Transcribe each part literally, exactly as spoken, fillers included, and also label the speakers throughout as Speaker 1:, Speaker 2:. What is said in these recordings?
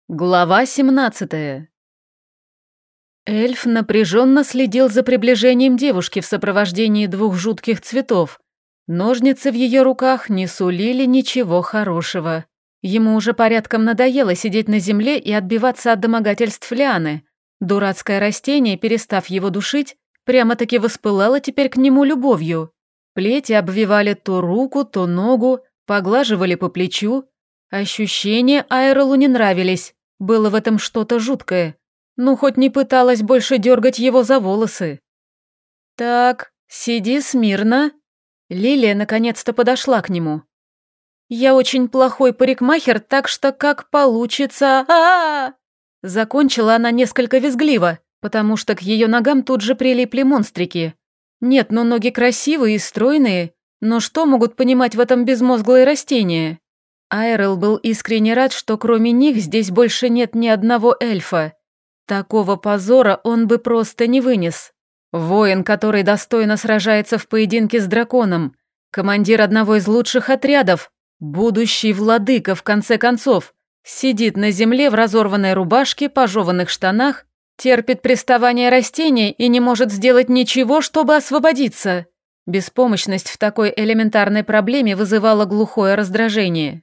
Speaker 1: Глава семнадцатая. Эльф напряженно следил за приближением девушки в сопровождении двух жутких цветов. Ножницы в ее руках не сулили ничего хорошего. Ему уже порядком надоело сидеть на земле и отбиваться от домогательств Лианы. Дурацкое растение, перестав его душить, прямо-таки воспылало теперь к нему любовью. Плети обвивали то руку, то ногу, поглаживали по плечу. Ощущения Айрелу не нравились. Было в этом что-то жуткое. Ну, хоть не пыталась больше дергать его за волосы. «Так, сиди смирно». Лилия наконец-то подошла к нему. «Я очень плохой парикмахер, так что как получится... а, -а, -а Закончила она несколько визгливо, потому что к ее ногам тут же прилипли монстрики. Нет, ну ноги красивые и стройные, но что могут понимать в этом безмозглые растения? Айрел был искренне рад, что кроме них здесь больше нет ни одного эльфа. Такого позора он бы просто не вынес. Воин, который достойно сражается в поединке с драконом, командир одного из лучших отрядов, будущий владыка, в конце концов, сидит на земле в разорванной рубашке, пожеванных штанах, терпит приставание растений и не может сделать ничего, чтобы освободиться. Беспомощность в такой элементарной проблеме вызывала глухое раздражение.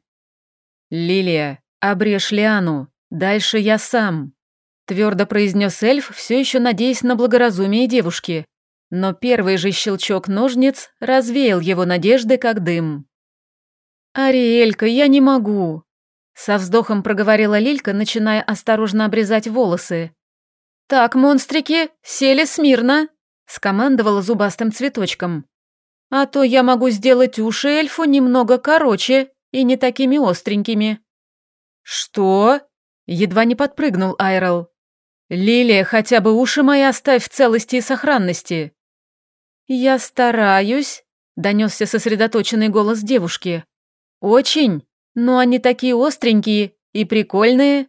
Speaker 1: «Лилия, обрежь Лиану, дальше я сам», — твердо произнес эльф, все еще надеясь на благоразумие девушки. Но первый же щелчок ножниц развеял его надежды, как дым. «Ариэлька, я не могу», — со вздохом проговорила Лилька, начиная осторожно обрезать волосы. «Так, монстрики, сели смирно», — скомандовала зубастым цветочком. «А то я могу сделать уши эльфу немного короче и не такими остренькими». «Что?» — едва не подпрыгнул Айрел. «Лилия, хотя бы уши мои оставь в целости и сохранности». «Я стараюсь», — донесся сосредоточенный голос девушки. «Очень, но они такие остренькие и прикольные».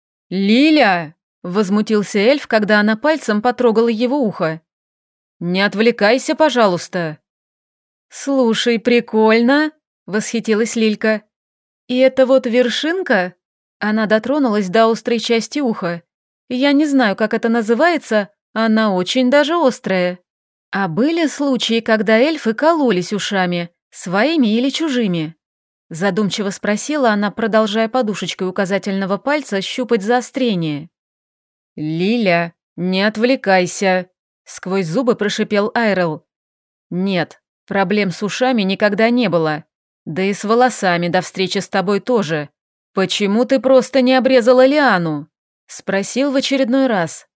Speaker 1: «Лиля!» — возмутился эльф, когда она пальцем потрогала его ухо. «Не отвлекайся, пожалуйста». «Слушай, прикольно», — восхитилась Лилька. «И это вот вершинка?» Она дотронулась до острой части уха. «Я не знаю, как это называется, она очень даже острая». А были случаи, когда эльфы кололись ушами, своими или чужими? Задумчиво спросила она, продолжая подушечкой указательного пальца щупать заострение. «Лиля, не отвлекайся», — сквозь зубы прошипел Айрел. «Нет, проблем с ушами никогда не было. Да и с волосами до встречи с тобой тоже. Почему ты просто не обрезала Лиану?» — спросил в очередной раз.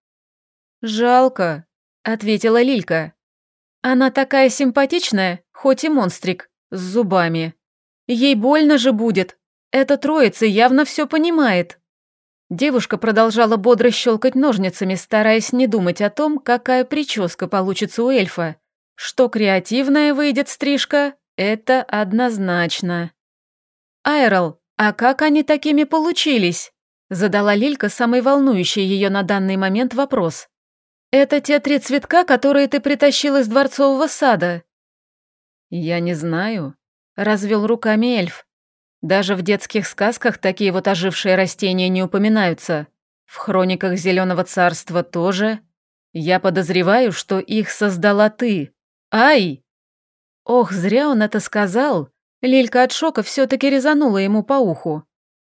Speaker 1: «Жалко», — ответила Лилька. «Она такая симпатичная, хоть и монстрик, с зубами. Ей больно же будет. Эта троица явно все понимает». Девушка продолжала бодро щелкать ножницами, стараясь не думать о том, какая прическа получится у эльфа. Что креативная выйдет стрижка, это однозначно. «Айрел, а как они такими получились?» Задала Лилька самый волнующий ее на данный момент вопрос. «Это те три цветка, которые ты притащил из дворцового сада?» «Я не знаю», — развел руками эльф. «Даже в детских сказках такие вот ожившие растения не упоминаются. В хрониках Зеленого царства тоже. Я подозреваю, что их создала ты. Ай!» Ох, зря он это сказал. Лилька от шока все-таки резанула ему по уху.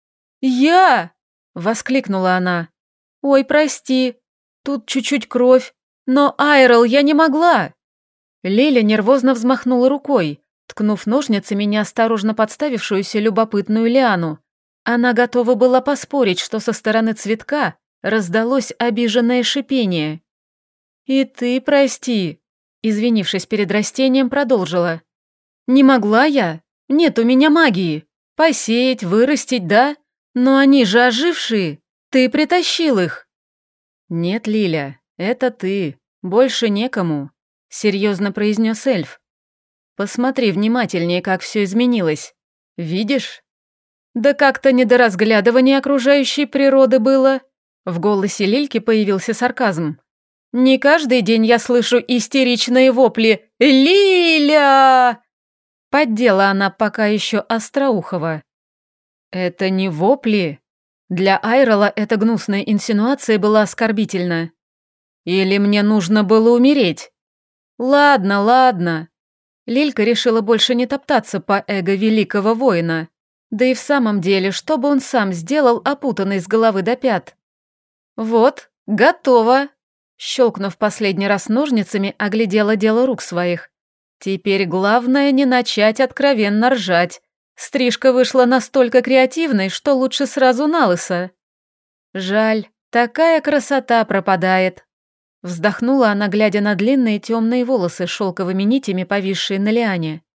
Speaker 1: «Я!» — воскликнула она. «Ой, прости, тут чуть-чуть кровь. Но, Айрел, я не могла!» Лиля нервозно взмахнула рукой, ткнув ножницами неосторожно подставившуюся любопытную лиану. Она готова была поспорить, что со стороны цветка раздалось обиженное шипение. «И ты прости», — извинившись перед растением, продолжила. «Не могла я? Нет у меня магии. Посеять, вырастить, да? Но они же ожившие. Ты притащил их». «Нет, Лиля, это ты. Больше некому», — серьезно произнес эльф. «Посмотри внимательнее, как все изменилось. Видишь?» «Да как-то не до разглядывания окружающей природы было». В голосе Лильки появился сарказм. «Не каждый день я слышу истеричные вопли «Лиля!» Поддела она пока еще Остроухова. «Это не вопли». Для Айрола эта гнусная инсинуация была оскорбительна. «Или мне нужно было умереть?» «Ладно, ладно». Лилька решила больше не топтаться по эго великого воина. Да и в самом деле, что бы он сам сделал, опутанный с головы до пят? «Вот, готово!» Щелкнув последний раз ножницами, оглядела дело рук своих. Теперь главное не начать откровенно ржать. Стрижка вышла настолько креативной, что лучше сразу на лысо. Жаль, такая красота пропадает. Вздохнула она, глядя на длинные темные волосы шелковыми нитями, повисшие на лиане.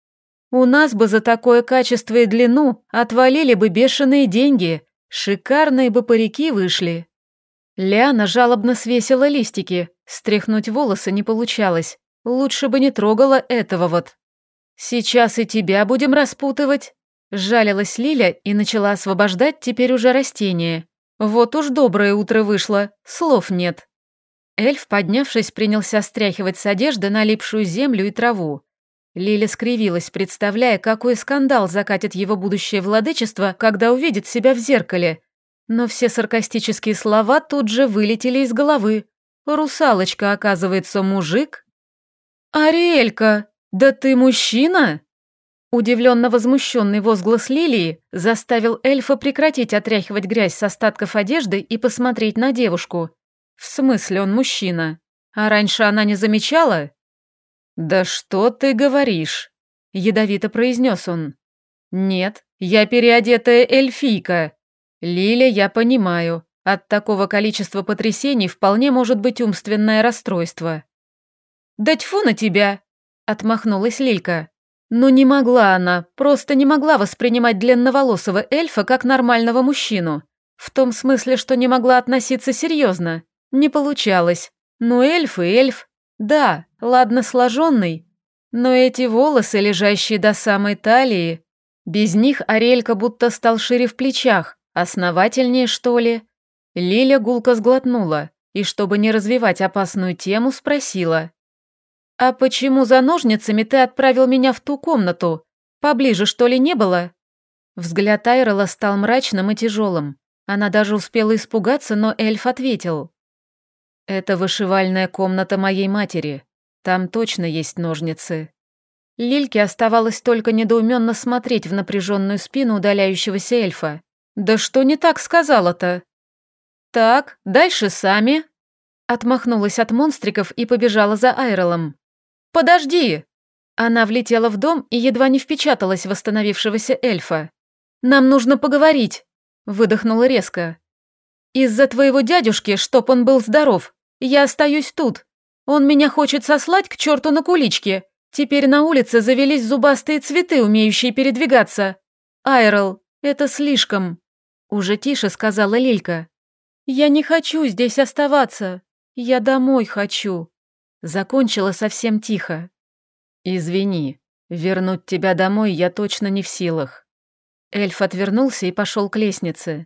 Speaker 1: У нас бы за такое качество и длину отвалили бы бешеные деньги, шикарные бы парики вышли. Лиана жалобно свесила листики, стряхнуть волосы не получалось, лучше бы не трогала этого вот. «Сейчас и тебя будем распутывать», — сжалилась Лиля и начала освобождать теперь уже растение. Вот уж доброе утро вышло, слов нет. Эльф, поднявшись, принялся стряхивать с одежды налипшую землю и траву. Лиля скривилась, представляя, какой скандал закатит его будущее владычество, когда увидит себя в зеркале. Но все саркастические слова тут же вылетели из головы. Русалочка, оказывается, мужик? «Ариэлька, да ты мужчина?» Удивленно возмущенный возглас Лилии заставил эльфа прекратить отряхивать грязь с остатков одежды и посмотреть на девушку. В смысле он мужчина? А раньше она не замечала? «Да что ты говоришь?» — ядовито произнес он. «Нет, я переодетая эльфийка. Лиля, я понимаю, от такого количества потрясений вполне может быть умственное расстройство». «Да тьфу на тебя!» — отмахнулась Лилька. Но не могла она, просто не могла воспринимать длинноволосого эльфа как нормального мужчину. В том смысле, что не могла относиться серьезно. Не получалось. Ну эльф и эльф. Да, ладно сложенный. Но эти волосы, лежащие до самой талии... Без них Ариэлька будто стал шире в плечах, основательнее, что ли. Лиля гулко сглотнула и, чтобы не развивать опасную тему, спросила. «А почему за ножницами ты отправил меня в ту комнату? Поближе, что ли, не было?» Взгляд Айрола стал мрачным и тяжелым. Она даже успела испугаться, но эльф ответил. «Это вышивальная комната моей матери. Там точно есть ножницы». Лильке оставалось только недоуменно смотреть в напряженную спину удаляющегося эльфа. «Да что не так сказала-то?» «Так, дальше сами». Отмахнулась от монстриков и побежала за Айролом. «Подожди!» Она влетела в дом и едва не впечаталась в восстановившегося эльфа. «Нам нужно поговорить», — выдохнула резко. «Из-за твоего дядюшки, чтоб он был здоров, я остаюсь тут. Он меня хочет сослать к черту на куличке. Теперь на улице завелись зубастые цветы, умеющие передвигаться. Айрол, это слишком», — уже тише сказала Лилька. «Я не хочу здесь оставаться. Я домой хочу». Закончила совсем тихо. «Извини, вернуть тебя домой я точно не в силах». Эльф отвернулся и пошел к лестнице.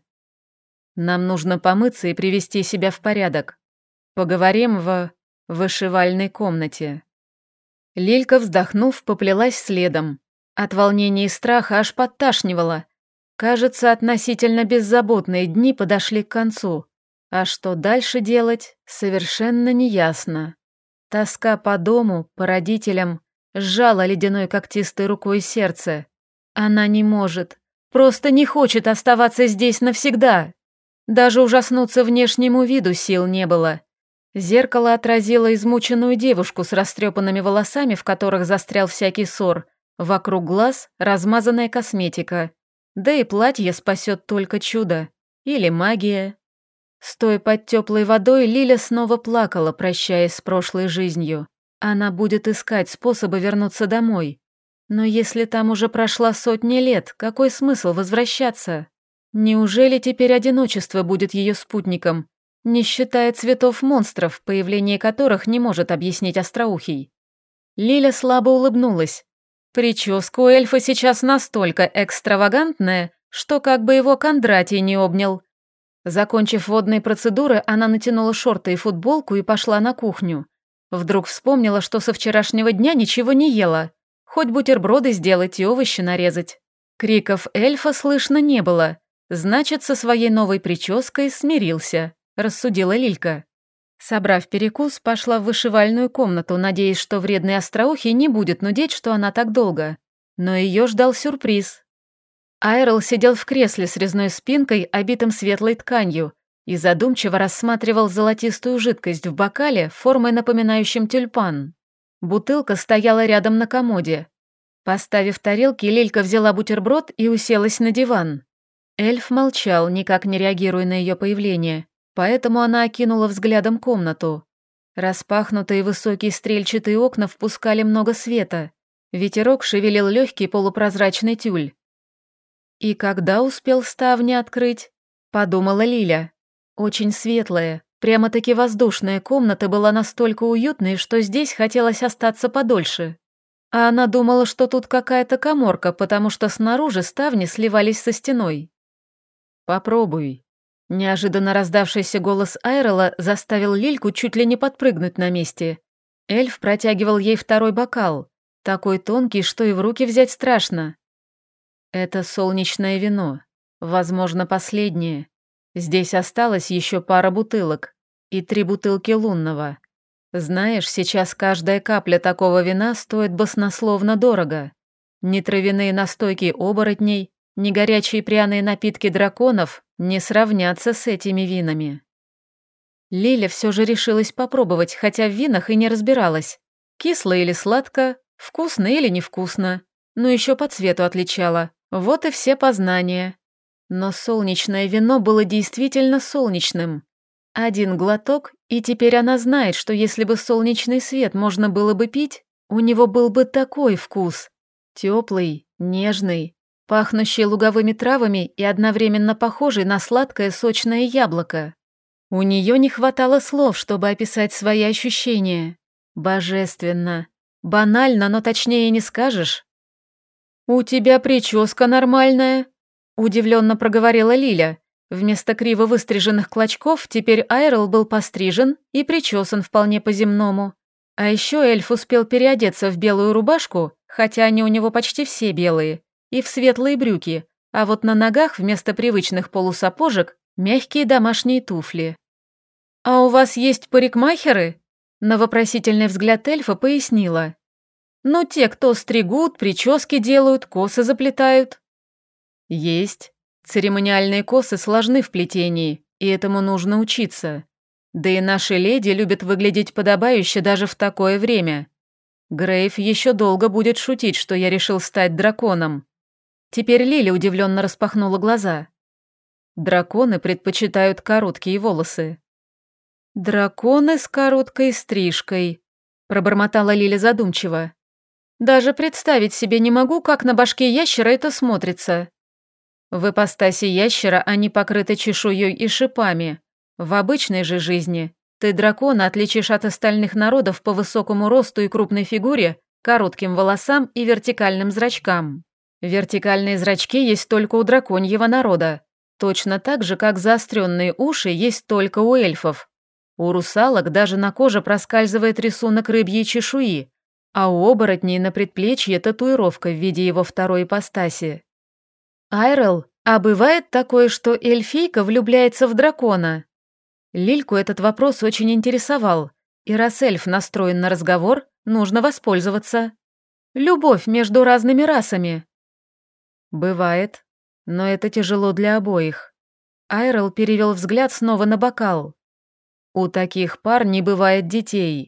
Speaker 1: «Нам нужно помыться и привести себя в порядок. Поговорим в вышивальной комнате». Лилька, вздохнув, поплелась следом. От волнения и страха аж подташнивала. Кажется, относительно беззаботные дни подошли к концу. А что дальше делать, совершенно неясно. Тоска по дому, по родителям, сжала ледяной когтистой рукой сердце. Она не может, просто не хочет оставаться здесь навсегда. Даже ужаснуться внешнему виду сил не было. Зеркало отразило измученную девушку с растрепанными волосами, в которых застрял всякий ссор. Вокруг глаз размазанная косметика. Да и платье спасет только чудо. Или магия. Стоя под теплой водой, Лиля снова плакала, прощаясь с прошлой жизнью. Она будет искать способы вернуться домой. Но если там уже прошла сотни лет, какой смысл возвращаться? Неужели теперь одиночество будет ее спутником, не считая цветов монстров, появление которых не может объяснить Остроухий? Лиля слабо улыбнулась. Прическа у эльфа сейчас настолько экстравагантная, что как бы его Кондратий не обнял. Закончив водные процедуры, она натянула шорты и футболку и пошла на кухню. Вдруг вспомнила, что со вчерашнего дня ничего не ела. Хоть бутерброды сделать и овощи нарезать. Криков эльфа слышно не было. Значит, со своей новой прической смирился, рассудила Лилька. Собрав перекус, пошла в вышивальную комнату, надеясь, что вредный остроухий не будет нудеть, что она так долго. Но ее ждал сюрприз. Айрл сидел в кресле с резной спинкой, обитым светлой тканью, и задумчиво рассматривал золотистую жидкость в бокале, формой напоминающим тюльпан. Бутылка стояла рядом на комоде. Поставив тарелки, Лилька взяла бутерброд и уселась на диван. Эльф молчал, никак не реагируя на ее появление, поэтому она окинула взглядом комнату. Распахнутые высокие стрельчатые окна впускали много света. Ветерок шевелил легкий полупрозрачный тюль. «И когда успел ставни открыть?» – подумала Лиля. Очень светлая, прямо-таки воздушная комната была настолько уютной, что здесь хотелось остаться подольше. А она думала, что тут какая-то каморка, потому что снаружи ставни сливались со стеной. «Попробуй». Неожиданно раздавшийся голос Айрела заставил Лильку чуть ли не подпрыгнуть на месте. Эльф протягивал ей второй бокал, такой тонкий, что и в руки взять страшно. «Это солнечное вино, возможно, последнее. Здесь осталось еще пара бутылок и три бутылки лунного. Знаешь, сейчас каждая капля такого вина стоит баснословно дорого. Ни травяные настойки оборотней, ни горячие пряные напитки драконов не сравнятся с этими винами». Лиля все же решилась попробовать, хотя в винах и не разбиралась. Кисло или сладко, вкусно или невкусно, но еще по цвету отличала. Вот и все познания. Но солнечное вино было действительно солнечным. Один глоток, и теперь она знает, что если бы солнечный свет можно было бы пить, у него был бы такой вкус. Теплый, нежный, пахнущий луговыми травами и одновременно похожий на сладкое сочное яблоко. У нее не хватало слов, чтобы описать свои ощущения. Божественно. Банально, но точнее не скажешь. «У тебя прическа нормальная», — удивленно проговорила Лиля. Вместо криво выстриженных клочков теперь Айрл был пострижен и причесан вполне по-земному. А еще эльф успел переодеться в белую рубашку, хотя они у него почти все белые, и в светлые брюки, а вот на ногах вместо привычных полусапожек мягкие домашние туфли. «А у вас есть парикмахеры?» На вопросительный взгляд эльфа пояснила. «Ну, те, кто стригут, прически делают, косы заплетают». «Есть. Церемониальные косы сложны в плетении, и этому нужно учиться. Да и наши леди любят выглядеть подобающе даже в такое время. Грейв еще долго будет шутить, что я решил стать драконом». Теперь Лили удивленно распахнула глаза. Драконы предпочитают короткие волосы. «Драконы с короткой стрижкой», — пробормотала Лиля задумчиво. «Даже представить себе не могу, как на башке ящера это смотрится. В ипостаси ящера они покрыты чешуей и шипами. В обычной же жизни ты дракона отличишь от остальных народов по высокому росту и крупной фигуре, коротким волосам и вертикальным зрачкам. Вертикальные зрачки есть только у драконьего народа, точно так же, как заостренные уши есть только у эльфов. У русалок даже на коже проскальзывает рисунок рыбьей чешуи, а у оборотней на предплечье татуировка в виде его второй ипостаси. «Айрел, а бывает такое, что эльфийка влюбляется в дракона?» Лильку этот вопрос очень интересовал, и раз эльф настроен на разговор, нужно воспользоваться. Любовь между разными расами. «Бывает, но это тяжело для обоих». Айрел перевел взгляд снова на бокал. «У таких пар не бывает детей».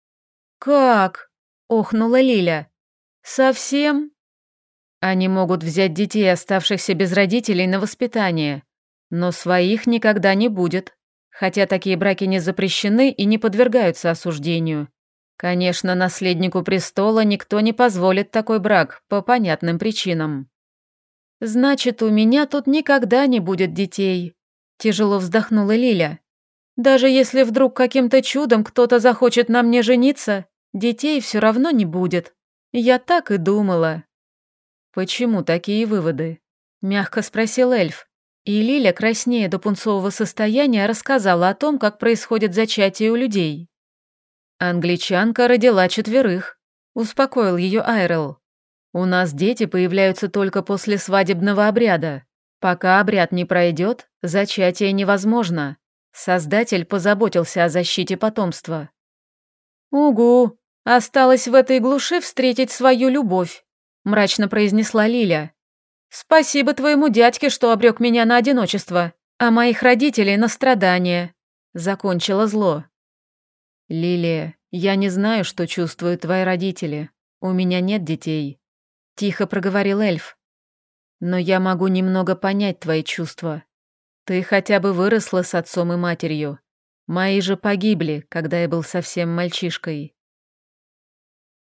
Speaker 1: «Как?» — охнула Лиля. «Совсем?» «Они могут взять детей, оставшихся без родителей, на воспитание, но своих никогда не будет, хотя такие браки не запрещены и не подвергаются осуждению. Конечно, наследнику престола никто не позволит такой брак, по понятным причинам». «Значит, у меня тут никогда не будет детей», — тяжело вздохнула Лиля. «Даже если вдруг каким-то чудом кто-то захочет на мне жениться, детей все равно не будет. Я так и думала». «Почему такие выводы?» — мягко спросил эльф. И Лиля, краснея до пунцового состояния, рассказала о том, как происходит зачатие у людей. «Англичанка родила четверых», — успокоил ее Айрел. «У нас дети появляются только после свадебного обряда. Пока обряд не пройдет, зачатие невозможно. Создатель позаботился о защите потомства. «Угу, осталось в этой глуши встретить свою любовь», — мрачно произнесла Лиля. «Спасибо твоему дядьке, что обрек меня на одиночество, а моих родителей на страдания», — закончила зло. «Лилия, я не знаю, что чувствуют твои родители. У меня нет детей», — тихо проговорил эльф. «Но я могу немного понять твои чувства. Ты хотя бы выросла с отцом и матерью. Мои же погибли, когда я был совсем мальчишкой».